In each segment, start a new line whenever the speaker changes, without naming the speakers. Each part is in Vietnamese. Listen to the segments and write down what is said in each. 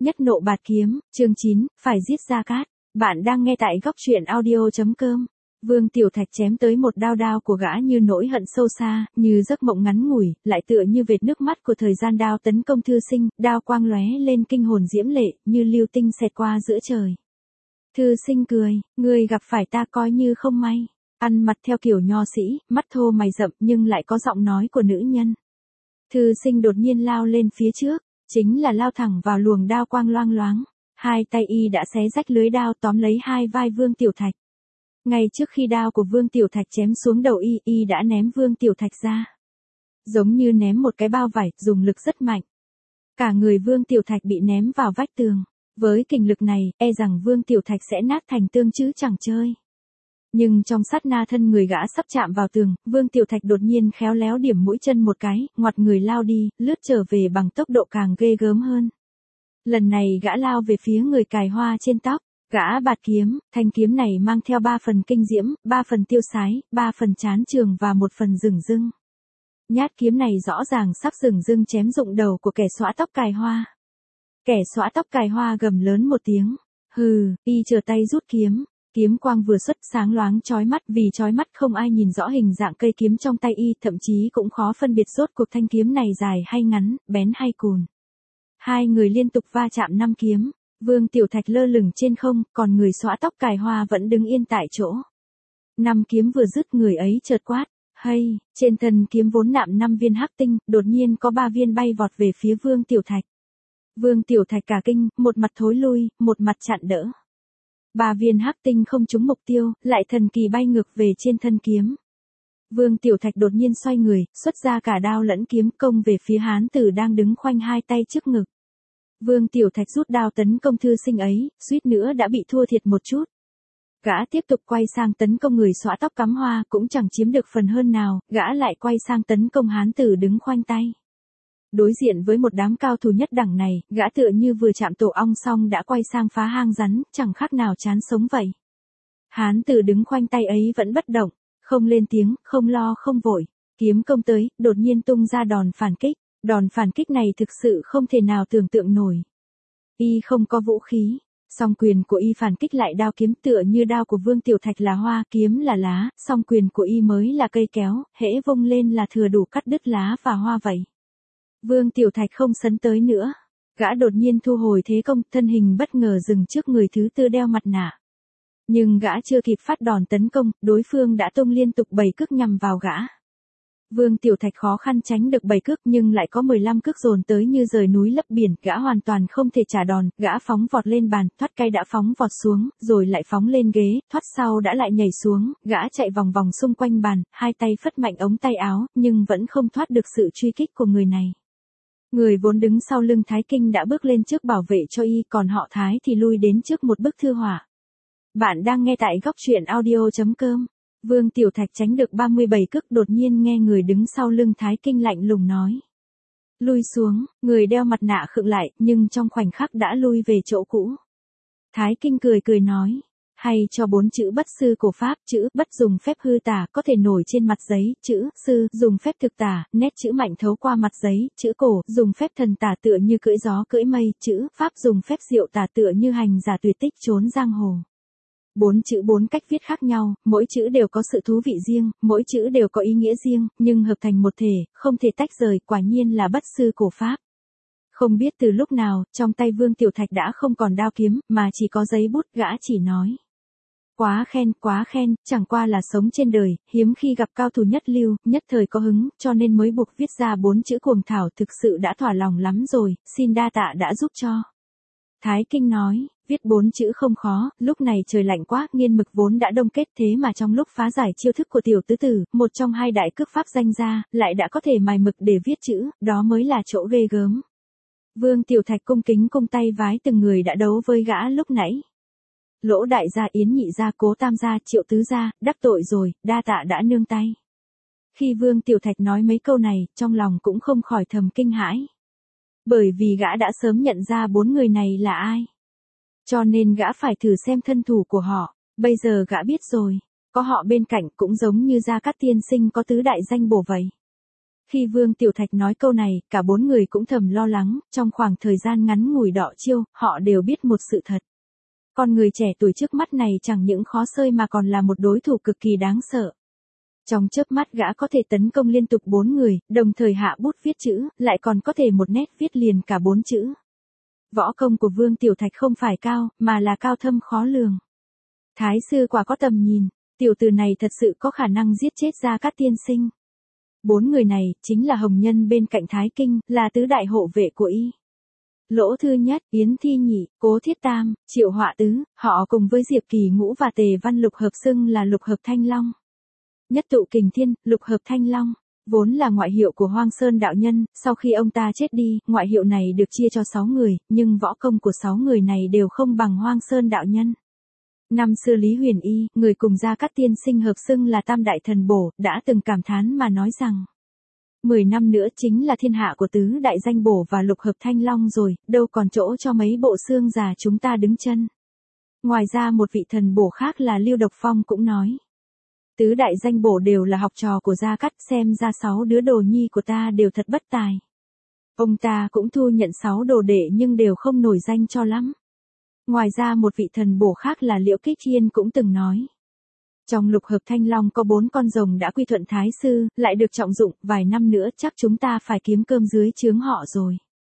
Nhất nộ bạt kiếm, chương 9, phải giết Gia Cát. Bạn đang nghe tại góc truyện audio.com. Vương Tiểu Thạch chém tới một đao của gã như nỗi hận sâu xa, như giấc mộng ngắn ngủi, lại tựa như vệt nước mắt của thời gian đao tấn công Thư Sinh, đao quang lóe lên kinh hồn diễm lệ, như lưu tinh xẹt qua giữa trời. Thư Sinh cười, người gặp phải ta coi như không may. Ăn mặc theo kiểu nho sĩ, mắt thô mày rậm nhưng lại có giọng nói của nữ nhân. Thư Sinh đột nhiên lao lên phía trước, chính là lao thẳng vào luồng đao quang loang loáng. Hai tay y đã xé rách lưới đao tóm lấy hai vai Vương Tiểu Thạch. Ngay trước khi đao của Vương Tiểu Thạch chém xuống đầu y đã ném Vương Tiểu Thạch ra. Giống như ném một cái bao vải, dùng lực rất mạnh. Cả người Vương Tiểu Thạch bị ném vào vách tường. Với kình lực này, e rằng Vương Tiểu Thạch sẽ nát thành tương chứ chẳng chơi. Nhưng trong sát na thân người gã sắp chạm vào tường, Vương Tiểu Thạch đột nhiên khéo léo điểm mũi chân một cái, ngoặt người lao đi, lướt trở về bằng tốc độ càng ghê gớm hơn. Lần này gã lao về phía người cài hoa trên tóc, gã bạt kiếm, thanh kiếm này mang theo 3 phần kinh diễm, 3 phần tiêu sái, 3 phần chán trường và 1 phần rừng rưng. Nhát kiếm này rõ ràng sắp rừng rưng chém rụng đầu của kẻ xõa tóc cài hoa. Kẻ xõa tóc cài hoa gầm lớn một tiếng, hừ, y trở tay rút kiếm. Kiếm quang vừa xuất sáng loáng chói mắt, vì chói mắt không ai nhìn rõ hình dạng cây kiếm trong tay y, thậm chí cũng khó phân biệt rốt cuộc thanh kiếm này dài hay ngắn, bén hay cùn. Hai người liên tục va chạm 5 kiếm, Vương Tiểu Thạch lơ lửng trên không, còn người xõa tóc cài hoa vẫn đứng yên tại chỗ. 5 kiếm vừa dứt, người ấy chợt quát, hay, trên thân kiếm vốn nạm 5 viên hắc tinh, đột nhiên có 3 viên bay vọt về phía Vương Tiểu Thạch. Vương Tiểu Thạch cả kinh, một mặt thối lui, một mặt chặn đỡ. 3 viên hắc tinh không trúng mục tiêu, lại thần kỳ bay ngược về trên thân kiếm. Vương Tiểu Thạch đột nhiên xoay người, xuất ra cả đao lẫn kiếm công về phía hán tử đang đứng khoanh hai tay trước ngực. Vương Tiểu Thạch rút đao tấn công Thư Sinh ấy, suýt nữa đã bị thua thiệt một chút. Gã tiếp tục quay sang tấn công người xõa tóc cắm hoa, cũng chẳng chiếm được phần hơn nào, gã lại quay sang tấn công hán tử đứng khoanh tay. Đối diện với một đám cao thủ nhất đẳng này, gã tựa như vừa chạm tổ ong xong đã quay sang phá hang rắn, chẳng khác nào chán sống vậy. Hán tử đứng khoanh tay ấy vẫn bất động, không lên tiếng, không lo không vội. Kiếm công tới, đột nhiên tung ra đòn phản kích. Đòn phản kích này thực sự không thể nào tưởng tượng nổi. Y không có vũ khí, song quyền của y phản kích lại đao kiếm, tựa như đao của Vương Tiểu Thạch là hoa, kiếm là lá, song quyền của y mới là cây kéo, hễ vung lên là thừa đủ cắt đứt lá và hoa vậy. Vương Tiểu Thạch không sấn tới nữa. Gã đột nhiên thu hồi thế công, thân hình bất ngờ dừng trước người thứ tư đeo mặt nạ. Nhưng gã chưa kịp phát đòn tấn công, đối phương đã tung liên tục 7 cước nhằm vào gã. Vương Tiểu Thạch khó khăn tránh được 7 cước nhưng lại có 15 cước dồn tới như rời núi lấp biển, gã hoàn toàn không thể trả đòn, gã phóng vọt lên bàn, thoát cây đã phóng vọt xuống, rồi lại phóng lên ghế, thoát sau đã lại nhảy xuống, gã chạy vòng vòng xung quanh bàn, hai tay phất mạnh ống tay áo, nhưng vẫn không thoát được sự truy kích của người này. Người vốn đứng sau lưng Thái Kinh đã bước lên trước bảo vệ cho y, còn họ Thái thì lui đến trước một bức thư họa. Bạn đang nghe tại góc truyện audio.com. Vương Tiểu Thạch tránh được 37 cước, đột nhiên nghe người đứng sau lưng Thái Kinh lạnh lùng nói. Lui xuống, người đeo mặt nạ khựng lại, nhưng trong khoảnh khắc đã lui về chỗ cũ. Thái Kinh cười nói. Hay cho 4 chữ bất sư cổ pháp, chữ bất dùng phép hư tả có thể nổi trên mặt giấy, chữ sư dùng phép thực tả, nét chữ mạnh thấu qua mặt giấy, chữ cổ dùng phép thần tả tựa như cưỡi gió cưỡi mây, chữ pháp dùng phép diệu tả tựa như hành giả tuyệt tích trốn giang hồ. 4 chữ 4 cách viết khác nhau, mỗi chữ đều có sự thú vị riêng, mỗi chữ đều có ý nghĩa riêng, nhưng hợp thành một thể, không thể tách rời, quả nhiên là bất sư cổ pháp. Không biết từ lúc nào, trong tay Vương Tiểu Thạch đã không còn đao kiếm, mà chỉ có giấy bút, gã chỉ nói. Quá khen, chẳng qua là sống trên đời, hiếm khi gặp cao thủ nhất lưu, nhất thời có hứng, cho nên mới buộc viết ra 4 chữ cuồng thảo, thực sự đã thỏa lòng lắm rồi, xin đa tạ đã giúp cho. Thái Kinh nói, viết 4 chữ không khó, lúc này trời lạnh quá, nghiên mực vốn đã đông kết, thế mà trong lúc phá giải chiêu thức của tiểu tứ tử, một trong hai đại cước pháp danh ra, lại đã có thể mài mực để viết chữ, đó mới là chỗ ghê gớm. Vương Tiểu Thạch cung kính cung tay vái từng người đã đấu với gã lúc nãy. Lỗ đại gia, Yến nhị gia, Cố tam gia, Triệu tứ gia, đắc tội rồi, đa tạ đã nương tay. Khi Vương Tiểu Thạch nói mấy câu này, trong lòng cũng không khỏi thầm kinh hãi. Bởi vì gã đã sớm nhận ra 4 người này là ai. Cho nên gã phải thử xem thân thủ của họ, bây giờ gã biết rồi, có họ bên cạnh cũng giống như Gia Cát tiên sinh có tứ đại danh bổ vậy. Khi Vương Tiểu Thạch nói câu này, cả bốn người cũng thầm lo lắng, trong khoảng thời gian ngắn ngủi đọ chiêu, họ đều biết một sự thật. Con người trẻ tuổi trước mắt này chẳng những khó xơi mà còn là một đối thủ cực kỳ đáng sợ. Trong chớp mắt gã có thể tấn công liên tục 4 người, đồng thời hạ bút viết chữ, lại còn có thể một nét viết liền cả 4 chữ. Võ công của Vương Tiểu Thạch không phải cao, mà là cao thâm khó lường. Thái sư quả có tầm nhìn, tiểu tử này thật sự có khả năng giết chết Gia Cát tiên sinh. 4 người này, chính là Hồng Nhân bên cạnh Thái Kinh, là tứ đại hộ vệ của y. Lỗ Thư Nhất, Yến Thi Nhị, Cố Thiết Tam, Triệu Họa Tứ, họ cùng với Diệp Kỳ Ngũ và Tề Văn Lục hợp xưng là Lục Hợp Thanh Long. Nhất tụ kình thiên, Lục Hợp Thanh Long, vốn là ngoại hiệu của Hoang Sơn đạo nhân, sau khi ông ta chết đi, ngoại hiệu này được chia cho 6 người, nhưng võ công của 6 người này đều không bằng Hoang Sơn đạo nhân. Năm xưa Lý Huyền Y, người cùng Gia Cát tiên sinh hợp xưng là Tam Đại Thần Bổ, đã từng cảm thán mà nói rằng 10 năm nữa chính là thiên hạ của tứ đại danh bổ và Lục Hợp Thanh Long rồi, đâu còn chỗ cho mấy bộ xương già chúng ta đứng chân. Ngoài ra một vị thần bổ khác là Lưu Độc Phong cũng nói. Tứ đại danh bổ đều là học trò của Gia Cát, xem ra 6 đứa đồ nhi của ta đều thật bất tài. Ông ta cũng thu nhận 6 đồ đệ nhưng đều không nổi danh cho lắm. Ngoài ra một vị thần bổ khác là Liễu Kích Thiên cũng từng nói. Trong Lục Hợp Thanh Long có 4 con rồng đã quy thuận Thái sư, lại được trọng dụng, vài năm nữa chắc chúng ta phải kiếm cơm dưới trướng họ rồi.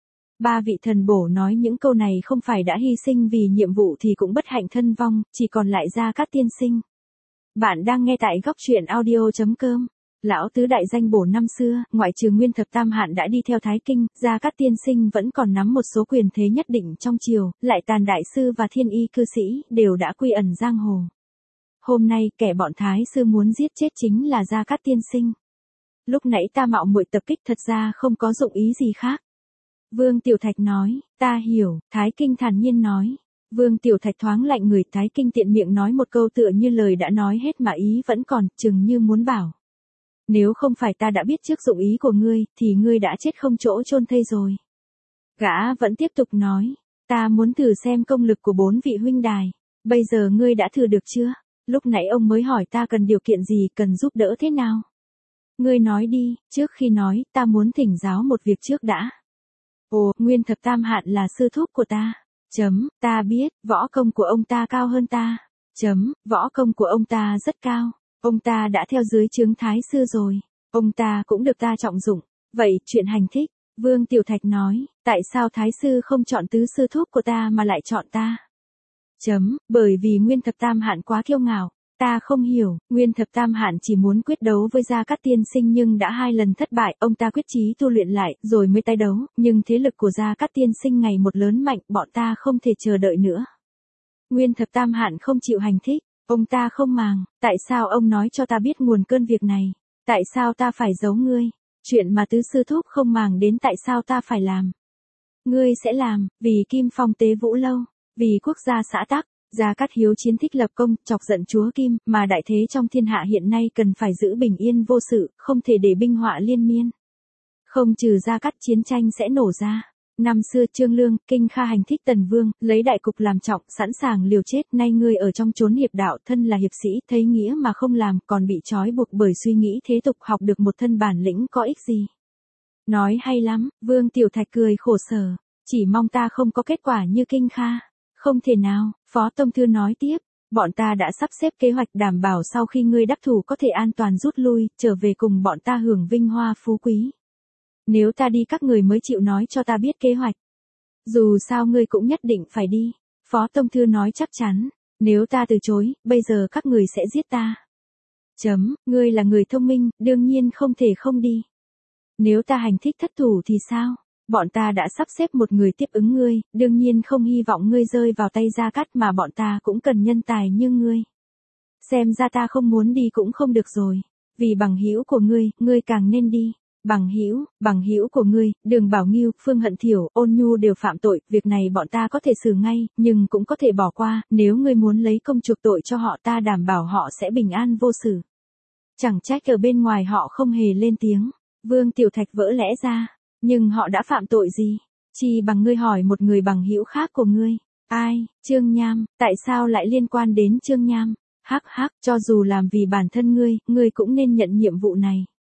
3 vị thần bổ nói những câu này không phải đã hy sinh vì nhiệm vụ thì cũng bất hạnh thân vong, chỉ còn lại Gia Cát tiên sinh. Bạn đang nghe tại góc truyện audio.com. Lão tứ đại danh bổ năm xưa, ngoại trừ Nguyên Thập Tam Hạn đã đi theo Thái Kinh, Gia Cát tiên sinh vẫn còn nắm một số quyền thế nhất định trong triều, lại Tàn đại sư và Thiên Y cư sĩ đều đã quy ẩn giang hồ. Hôm nay kẻ bọn Thái sư muốn giết chết chính là Gia Cát tiên sinh. Lúc nãy ta mạo muội tập kích thật ra không có dụng ý gì khác. Vương Tiểu Thạch nói, ta hiểu, Thái Kinh thản nhiên nói. Vương Tiểu Thạch thoáng lạnh người, Thái Kinh tiện miệng nói một câu tựa như lời đã nói hết mà ý vẫn còn, chừng như muốn bảo. Nếu không phải ta đã biết trước dụng ý của ngươi, thì ngươi đã chết không chỗ chôn thây rồi. Gã vẫn tiếp tục nói, ta muốn thử xem công lực của 4 vị huynh đài. Bây giờ ngươi đã thử được chưa? Lúc nãy ông mới hỏi ta cần điều kiện gì, cần giúp đỡ thế nào? Ngươi nói đi, trước khi nói, ta muốn thỉnh giáo một việc trước đã. Ồ, Nguyên Thập Tam Hạn là sư thúc của ta. Ta biết, võ công của ông ta cao hơn ta. Võ công của ông ta rất cao. Ông ta đã theo dưới trướng Thái sư rồi. Ông ta cũng được ta trọng dụng. Vậy, chuyện hành thích. Vương Tiểu Thạch nói, tại sao Thái sư không chọn tứ sư thúc của ta mà lại chọn ta? Bởi vì Nguyên Thập Tam Hạn quá kiêu ngạo. Ta không hiểu, Nguyên Thập Tam Hạn chỉ muốn quyết đấu với Gia Cát tiên sinh nhưng đã 2 lần thất bại, ông ta quyết chí tu luyện lại, rồi mới tái đấu, nhưng thế lực của Gia Cát tiên sinh ngày một lớn mạnh, bọn ta không thể chờ đợi nữa. Nguyên Thập Tam Hạn không chịu hành thích, ông ta không màng, tại sao ông nói cho ta biết nguồn cơn việc này? Tại sao ta phải giấu ngươi? Chuyện mà tứ sư thúc không màng đến tại sao ta phải làm? Ngươi sẽ làm, vì Kim Phong Tế Vũ Lâu, vì quốc gia xã tắc. Gia Cát hiếu chiến thích lập công, chọc giận chúa Kim, mà đại thế trong thiên hạ hiện nay cần phải giữ bình yên vô sự, không thể để binh họa liên miên. Không trừ Gia Cát chiến tranh sẽ nổ ra. Năm xưa Trương Lương, Kinh Kha hành thích Tần Vương, lấy đại cục làm trọng, sẵn sàng liều chết, nay ngươi ở trong chốn hiệp đạo, thân là hiệp sĩ, thấy nghĩa mà không làm, còn bị trói buộc bởi suy nghĩ thế tục, học được một thân bản lĩnh có ích gì. Nói hay lắm, Vương Tiểu Thạch cười khổ sở, chỉ mong ta không có kết quả như Kinh Kha. Không thể nào, Phó Tông Thư nói tiếp, bọn ta đã sắp xếp kế hoạch đảm bảo sau khi ngươi đắc thủ có thể an toàn rút lui, trở về cùng bọn ta hưởng vinh hoa phú quý. Nếu ta đi các người mới chịu nói cho ta biết kế hoạch. Dù sao ngươi cũng nhất định phải đi, Phó Tông Thư nói chắc chắn, nếu ta từ chối, bây giờ các người sẽ giết ta. Ngươi là người thông minh, đương nhiên không thể không đi. Nếu ta hành thích thất thủ thì sao? Bọn ta đã sắp xếp một người tiếp ứng ngươi, đương nhiên không hy vọng ngươi rơi vào tay Gia Cát mà bọn ta cũng cần nhân tài như ngươi. Xem ra ta không muốn đi cũng không được rồi, vì bằng hữu của ngươi càng nên đi. Bằng hữu của ngươi, Đường Bảo Ngưu, Phương Hận Thiểu, Ôn Nhu đều phạm tội, việc này bọn ta có thể xử ngay, nhưng cũng có thể bỏ qua, nếu ngươi muốn lấy công chuộc tội cho họ ta đảm bảo họ sẽ bình an vô sự. Chẳng trách ở bên ngoài họ không hề lên tiếng. Vương Tiểu Thạch vỡ lẽ ra. Nhưng họ đã phạm tội gì? Chỉ bằng ngươi hỏi một người bằng hữu khác của ngươi. Ai? Trương Nham, tại sao lại liên quan đến Trương Nham? Hắc, cho dù làm vì bản thân ngươi cũng nên nhận nhiệm vụ này.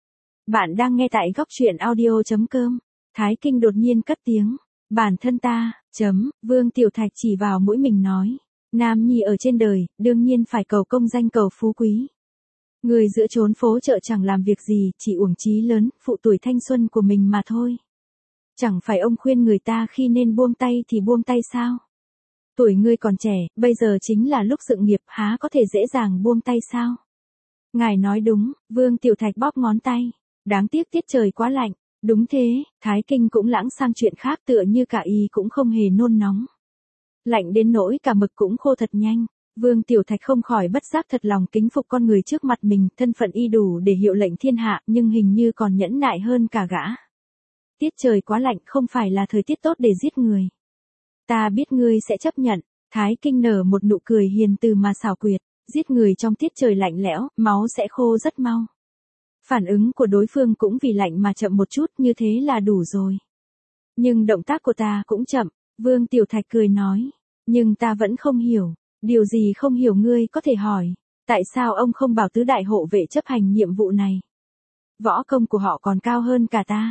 Bạn đang nghe tại góc chuyện audio.com. Thái Kinh đột nhiên cất tiếng. Bản thân ta, Vương Tiểu Thạch chỉ vào mũi mình nói. Nam nhi ở trên đời, đương nhiên phải cầu công danh cầu phú quý. Người giữa chốn phố chợ chẳng làm việc gì, chỉ uổng chí lớn, phụ tuổi thanh xuân của mình mà thôi. Chẳng phải ông khuyên người ta khi nên buông tay thì buông tay sao? Tuổi ngươi còn trẻ, bây giờ chính là lúc dựng nghiệp, há có thể dễ dàng buông tay sao? Ngài nói đúng, Vương Tiểu Thạch bóp ngón tay. Đáng tiếc tiết trời quá lạnh. Đúng thế, Thái Kinh cũng lãng sang chuyện khác, tựa như cả y cũng không hề nôn nóng. Lạnh đến nỗi cả mực cũng khô thật nhanh. Vương Tiểu Thạch không khỏi bất giác thật lòng kính phục con người trước mặt mình, thân phận y đủ để hiệu lệnh thiên hạ, nhưng hình như còn nhẫn nại hơn cả gã. Tiết trời quá lạnh không phải là thời tiết tốt để giết người. Ta biết ngươi sẽ chấp nhận. Thái Kinh nở một nụ cười hiền từ mà xảo quyệt. Giết người trong tiết trời lạnh lẽo, máu sẽ khô rất mau. Phản ứng của đối phương cũng vì lạnh mà chậm một chút, như thế là đủ rồi. Nhưng động tác của ta cũng chậm. Vương Tiểu Thạch cười nói. Nhưng ta vẫn không hiểu. Điều gì không hiểu ngươi có thể hỏi. Tại sao ông không bảo tứ đại hộ vệ chấp hành nhiệm vụ này? Võ công của họ còn cao hơn cả ta.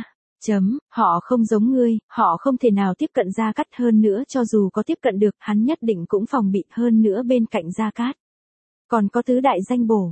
Họ không giống ngươi, họ không thể nào tiếp cận Gia Cát, hơn nữa cho dù có tiếp cận được, hắn nhất định cũng phòng bị, hơn nữa bên cạnh Gia Cát. Còn có tứ đại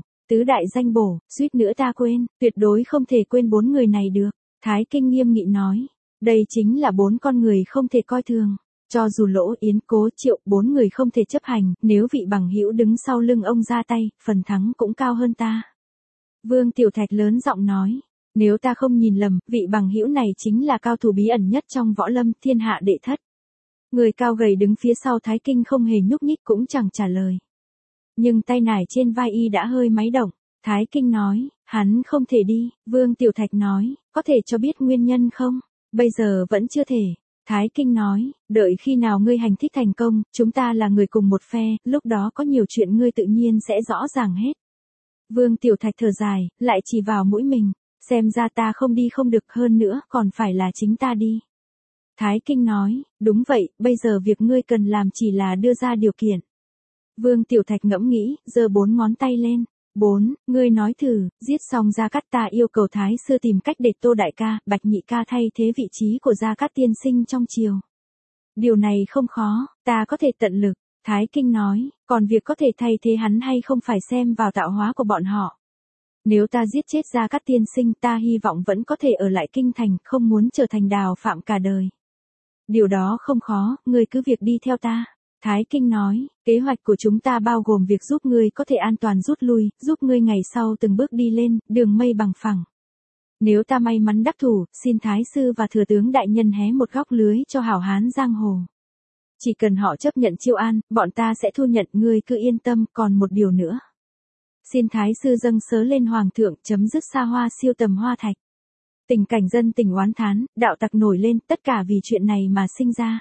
danh bổ, suýt nữa ta quên, tuyệt đối không thể quên 4 người này được. Thái Kinh nghiêm nghị nói, đây chính là 4 con người không thể coi thường. Cho dù Lỗ Yến, Cố Triệu, 4 người không thể chấp hành, nếu vị bằng hữu đứng sau lưng ông ra tay, phần thắng cũng cao hơn ta. Vương Tiểu Thạch lớn giọng nói, nếu ta không nhìn lầm, vị bằng hữu này chính là cao thủ bí ẩn nhất trong võ lâm, thiên hạ đệ thất. Người cao gầy đứng phía sau Thái Kinh không hề nhúc nhích cũng chẳng trả lời. Nhưng tay nải trên vai y đã hơi máy động. Thái Kinh nói, hắn không thể đi. Vương Tiểu Thạch nói, có thể cho biết nguyên nhân không? Bây giờ vẫn chưa thể. Thái Kinh nói, đợi khi nào ngươi hành thích thành công, chúng ta là người cùng một phe, lúc đó có nhiều chuyện ngươi tự nhiên sẽ rõ ràng hết. Vương Tiểu Thạch thở dài, lại chỉ vào mũi mình. Xem ra ta không đi không được, hơn nữa, còn phải là chính ta đi. Thái Kinh nói, đúng vậy, bây giờ việc ngươi cần làm chỉ là đưa ra điều kiện. Vương Tiểu Thạch ngẫm nghĩ, giơ 4 ngón tay lên. 4, ngươi nói thử, giết xong Gia Cát, ta yêu cầu Thái sư tìm cách để Tô đại ca, Bạch nhị ca thay thế vị trí của Gia Cát tiên sinh trong triều. Điều này không khó, ta có thể tận lực. Thái Kinh nói, còn việc có thể thay thế hắn hay không phải xem vào tạo hóa của bọn họ. Nếu ta giết chết Gia Cát tiên sinh, ta hy vọng vẫn có thể ở lại kinh thành, không muốn trở thành Đào Phạm cả đời. Điều đó không khó, ngươi cứ việc đi theo ta. Thái Kinh nói, kế hoạch của chúng ta bao gồm việc giúp ngươi có thể an toàn rút lui, giúp ngươi ngày sau từng bước đi lên, đường mây bằng phẳng. Nếu ta may mắn đắc thủ, xin Thái sư và thừa tướng đại nhân hé một góc lưới cho hảo hán giang hồ. Chỉ cần họ chấp nhận chiêu an, bọn ta sẽ thu nhận, ngươi cứ yên tâm, còn một điều nữa. Xin Thái sư dâng sớ lên Hoàng thượng, chấm dứt xa hoa siêu tầm hoa thạch. Tình cảnh dân tình oán thán, đạo tặc nổi lên, tất cả vì chuyện này mà sinh ra.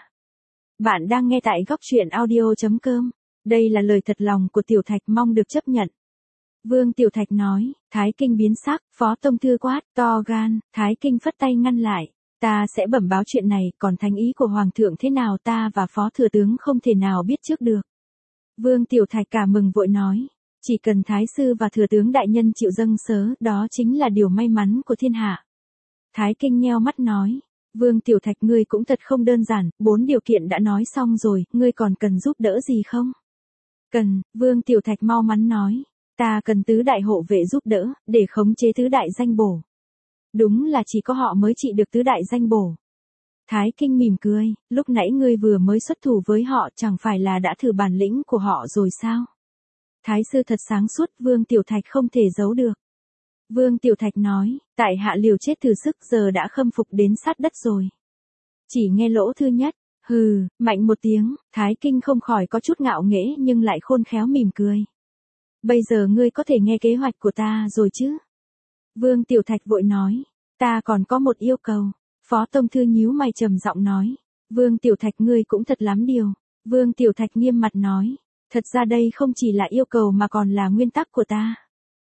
Bạn đang nghe tại góc chuyện audio.com. Đây là lời thật lòng của Tiểu Thạch, mong được chấp nhận. Vương Tiểu Thạch nói, Thái Kinh biến sắc, Phó Tông Thư quát, to gan. Thái Kinh phất tay ngăn lại. Ta sẽ bẩm báo chuyện này, còn thánh ý của Hoàng thượng thế nào ta và Phó Thừa tướng không thể nào biết trước được. Vương Tiểu Thạch cả mừng vội nói, chỉ cần Thái sư và Thừa tướng đại nhân chịu dâng sớ, đó chính là điều may mắn của thiên hạ. Thái Kinh nheo mắt nói, Vương Tiểu Thạch, ngươi cũng thật không đơn giản, 4 điều kiện đã nói xong rồi, ngươi còn cần giúp đỡ gì không? Cần, Vương Tiểu Thạch mau mắn nói, ta cần tứ đại hộ vệ giúp đỡ, để khống chế tứ đại danh bổ. Đúng là chỉ có họ mới trị được tứ đại danh bổ. Thái Kinh mỉm cười, lúc nãy ngươi vừa mới xuất thủ với họ, chẳng phải là đã thử bản lĩnh của họ rồi sao? Thái sư thật sáng suốt, Vương Tiểu Thạch không thể giấu được. Vương Tiểu Thạch nói, tại hạ liều chết thử sức, giờ đã khâm phục đến sát đất rồi. Chỉ nghe lỗ thư nhất, hừ, mạnh một tiếng, Thái Kinh không khỏi có chút ngạo nghễ nhưng lại khôn khéo mỉm cười. Bây giờ ngươi có thể nghe kế hoạch của ta rồi chứ? Vương Tiểu Thạch vội nói, ta còn có một yêu cầu. Phó Tông Thư nhíu mày trầm giọng nói, Vương Tiểu Thạch, ngươi cũng thật lắm điều. Vương Tiểu Thạch nghiêm mặt nói, thật ra đây không chỉ là yêu cầu mà còn là nguyên tắc của ta.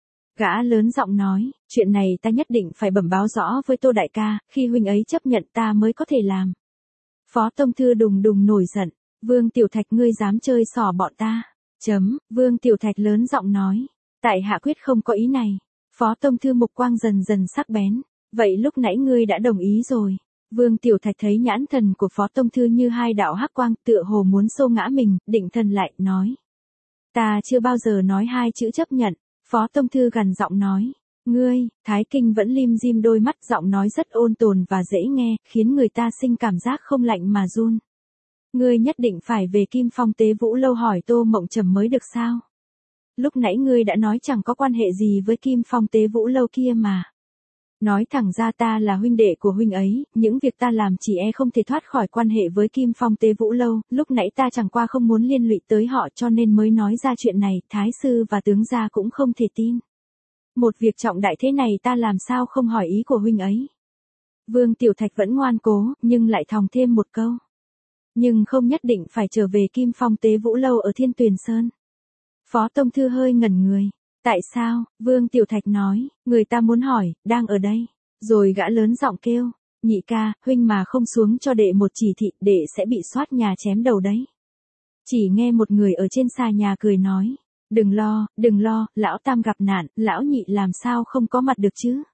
Gã lớn giọng nói, chuyện này ta nhất định phải bẩm báo rõ với Tô đại ca, khi huynh ấy chấp nhận ta mới có thể làm. Phó Tông Thư đùng đùng nổi giận, Vương Tiểu Thạch, ngươi dám chơi xỏ bọn ta. Vương Tiểu Thạch lớn giọng nói, tại hạ quyết không có ý này. Phó Tông Thư mục quang dần dần sắc bén, Vậy lúc nãy ngươi đã đồng ý rồi. Vương Tiểu Thạch thấy nhãn thần của Phó Tông Thư như hai đạo hắc quang tựa hồ muốn xô ngã mình, định thần lại, nói. Ta chưa bao giờ nói hai chữ chấp nhận. Phó Tông Thư gằn giọng nói. Ngươi, Thái Kinh vẫn lim dim đôi mắt, giọng nói rất ôn tồn và dễ nghe, khiến người ta sinh cảm giác không lạnh mà run. Ngươi nhất định phải về Kim Phong Tế Vũ Lâu hỏi Tô Mộng Trầm mới được sao? Lúc nãy ngươi đã nói chẳng có quan hệ gì với Kim Phong Tế Vũ Lâu kia mà. Nói thẳng ra ta là huynh đệ của huynh ấy, những việc ta làm chỉ không thể thoát khỏi quan hệ với Kim Phong Tế Vũ Lâu, lúc nãy ta chẳng qua không muốn liên lụy tới họ cho nên mới nói ra chuyện này, Thái sư và tướng gia cũng không thể tin. Một việc trọng đại thế này ta làm sao không hỏi ý của huynh ấy. Vương Tiểu Thạch vẫn ngoan cố, nhưng lại thòng thêm một câu. Nhưng không nhất định phải trở về Kim Phong Tế Vũ Lâu ở Thiên Tuyền Sơn. Phó Tông Thư hơi ngẩn người. Tại sao? Vương Tiểu Thạch nói, người ta muốn hỏi, đang ở đây. Rồi gã lớn giọng kêu, nhị ca, huynh mà không xuống cho đệ một chỉ thị, đệ sẽ bị soát nhà chém đầu đấy. Chỉ nghe một người ở trên xà nhà cười nói, đừng lo, lão tam gặp nạn, lão nhị làm sao không có mặt được chứ.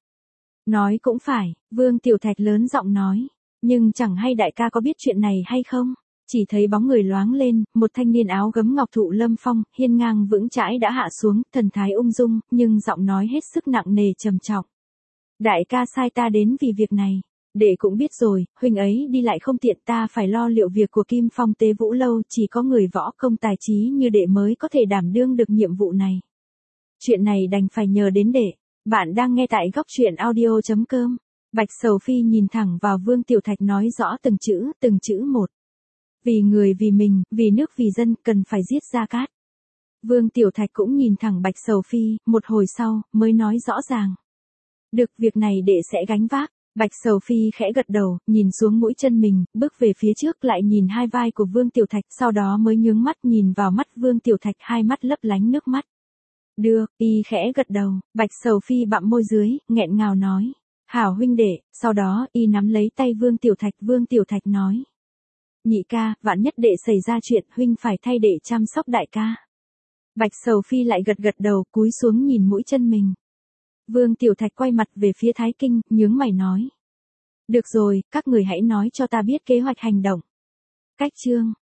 Nói cũng phải, Vương Tiểu Thạch lớn giọng nói, nhưng chẳng hay đại ca có biết chuyện này hay không. Chỉ thấy bóng người loáng lên, một thanh niên áo gấm ngọc thụ lâm phong, hiên ngang vững chãi đã hạ xuống, thần thái ung dung, nhưng giọng nói hết sức nặng nề trầm trọng. Đại ca sai ta đến vì việc này. Đệ cũng biết rồi, huynh ấy đi lại không tiện, ta phải lo liệu việc của Kim Phong Tế Vũ Lâu, chỉ có người võ công tài trí như đệ mới có thể đảm đương được nhiệm vụ này. Chuyện này đành phải nhờ đến đệ. Bạn đang nghe tại góc truyện audio.com. Bạch Sầu Phi nhìn thẳng vào Vương Tiểu Thạch nói rõ từng chữ một. Vì người vì mình, vì nước vì dân, cần phải giết Gia Cát. Vương Tiểu Thạch cũng nhìn thẳng Bạch Sầu Phi, một hồi sau, mới nói rõ ràng. Được, việc này đệ sẽ gánh vác. Bạch Sầu Phi khẽ gật đầu, nhìn xuống mũi chân mình, bước về phía trước lại nhìn hai vai của Vương Tiểu Thạch, sau đó mới nhướng mắt nhìn vào mắt Vương Tiểu Thạch, hai mắt lấp lánh nước mắt. Được, y khẽ gật đầu, Bạch Sầu Phi bặm môi dưới, nghẹn ngào nói. Hảo huynh đệ, sau đó y nắm lấy tay Vương Tiểu Thạch nói. Nhị ca, vạn nhất đệ xảy ra chuyện, huynh phải thay đệ chăm sóc đại ca. Bạch Sầu Phi lại gật đầu, cúi xuống nhìn mũi chân mình. Vương Tiểu Thạch quay mặt về phía Thái Kinh, nhướng mày nói. Được rồi, các người hãy nói cho ta biết kế hoạch hành động. Cách chương.